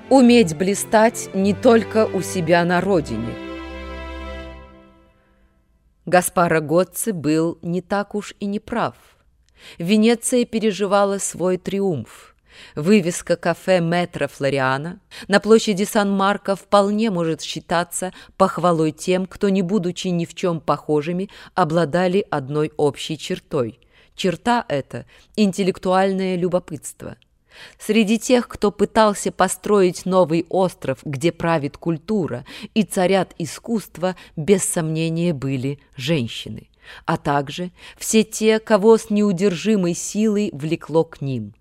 Уметь блистать не только у себя на родине. Гаспаро Гоцци был не так уж и не прав. Венеция переживала свой триумф. Вывеска кафе Метро Флориана на площади Сан-Марко вполне может считаться похвалой тем, кто, не будучи ни в чем похожими, обладали одной общей чертой. Черта эта – интеллектуальное любопытство. Среди тех, кто пытался построить новый остров, где правит культура и царят искусства, без сомнения были женщины, а также все те, кого с неудержимой силой влекло к ним.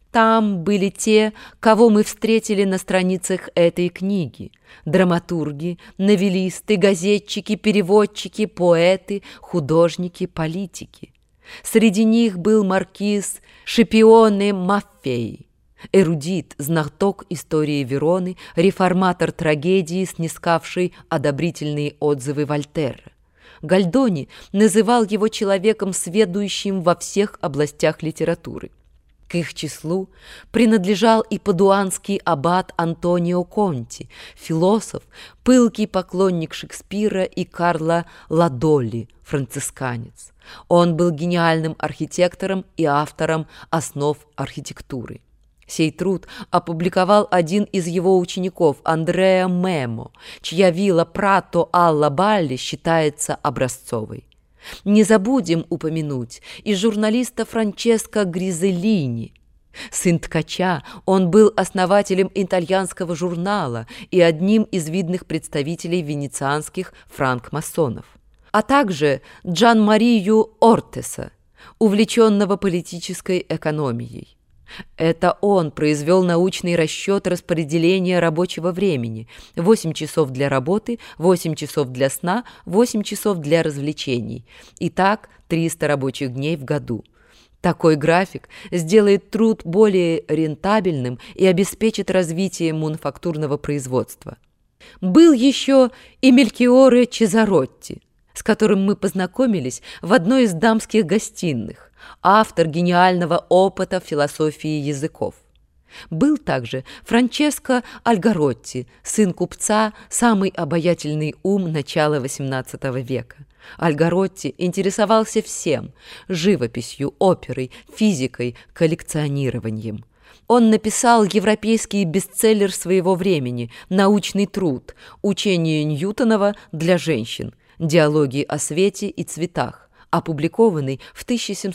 Там были те, кого мы встретили на страницах этой книги: драматурги, новеллисты, газетчики, переводчики, поэты, художники, политики. Среди них был маркиз Шипионе Маффей, эрудит, знаток истории Вероны, реформатор трагедии, снискавший одобрительные отзывы Вольтера. Гальдони называл его человеком, сведущим во всех областях литературы. К их числу принадлежал и падуанский аббат Антонио Конти, философ, пылкий поклонник Шекспира, и Карла Ладолли, францисканец. Он был гениальным архитектором и автором основ архитектуры. Сей труд опубликовал один из его учеников, Андреа Мемо, чья вилла Прато алла Балли считается образцовой. Не забудем упомянуть и журналиста Франческо Гризеллини. Сын ткача, он был основателем итальянского журнала и одним из видных представителей венецианских франкмасонов, а также Джан-Марию Ортеса, увлеченного политической экономией. Это он произвел научный расчет распределения рабочего времени: 8 часов для работы, 8 часов для сна, 8 часов для развлечений. Итак, 300 рабочих дней в году. Такой график сделает труд более рентабельным и обеспечит развитие мануфактурного производства. Был еще и Мелькиоре Чезаротти, с которым мы познакомились в одной из дамских гостиных, автор гениального опыта философии языков. Был также Франческо Альгаротти, сын купца, самый обаятельный ум начала XVIII века. Альгаротти интересовался всем – живописью, оперой, физикой, коллекционированием. Он написал европейский бестселлер своего времени, научный труд «Учение Ньютонова для женщин. Диалоги о свете и цветах», опубликованный в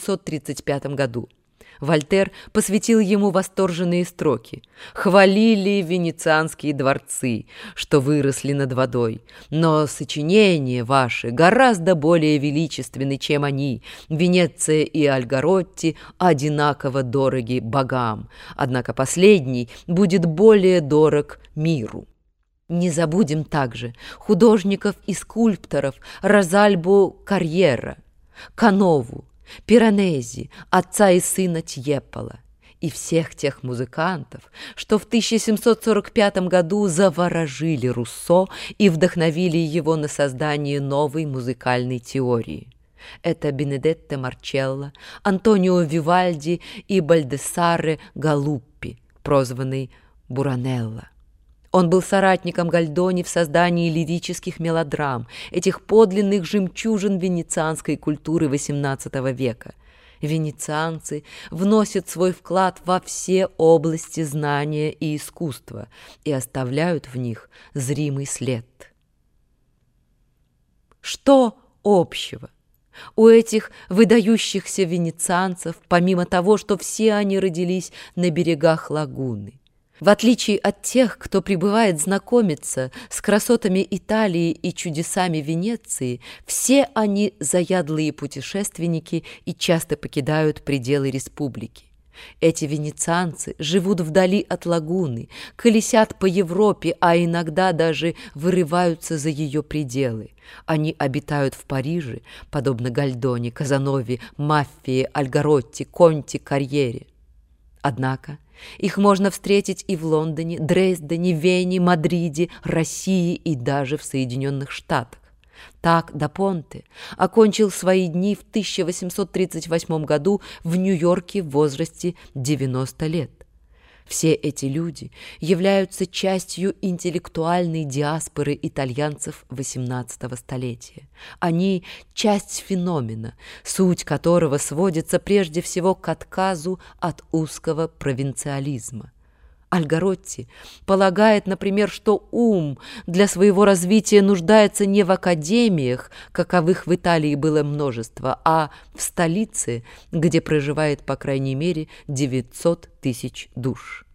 1735 году. Вольтер посвятил ему восторженные строки: «Хвалили венецианские дворцы, что выросли над водой, но сочинения ваши гораздо более величественны, чем они. Венеция и Альгаротти одинаково дороги богам, однако последний будет более дорог миру». Не забудем также художников и скульпторов Розальбу Карьера, Канову, Пиранези, отца и сына Тьеппола, и всех тех музыкантов, что в 1745 году заворожили Руссо и вдохновили его на создание новой музыкальной теории. Это Бенедетто Марчелло, Антонио Вивальди и Бальдессаре Галуппи, прозванный Буранелло. Он был соратником Гальдони в создании лирических мелодрам, этих подлинных жемчужин венецианской культуры XVIII века. Венецианцы вносят свой вклад во все области знания и искусства и оставляют в них зримый след. Что общего у этих выдающихся венецианцев, помимо того, что все они родились на берегах лагуны? В отличие от тех, кто прибывает знакомиться с красотами Италии и чудесами Венеции, все они заядлые путешественники и часто покидают пределы республики. Эти венецианцы живут вдали от лагуны, колесят по Европе, а иногда даже вырываются за ее пределы. Они обитают в Париже, подобно Гальдони, Казанове, Маффии, Альгаротти, Конти, Карьере. Однако их можно встретить и в Лондоне, Дрездене, Вене, Мадриде, России и даже в Соединенных Штатах. Так да Понте окончил свои дни в 1838 году в Нью-Йорке в возрасте 90 лет. Все эти люди являются частью интеллектуальной диаспоры итальянцев XVIII столетия. Они – часть феномена, суть которого сводится прежде всего к отказу от узкого провинциализма. Альгаротти полагает, например, что ум для своего развития нуждается не в академиях, каковых в Италии было множество, а в столице, где проживает по крайней мере 900 000 душ.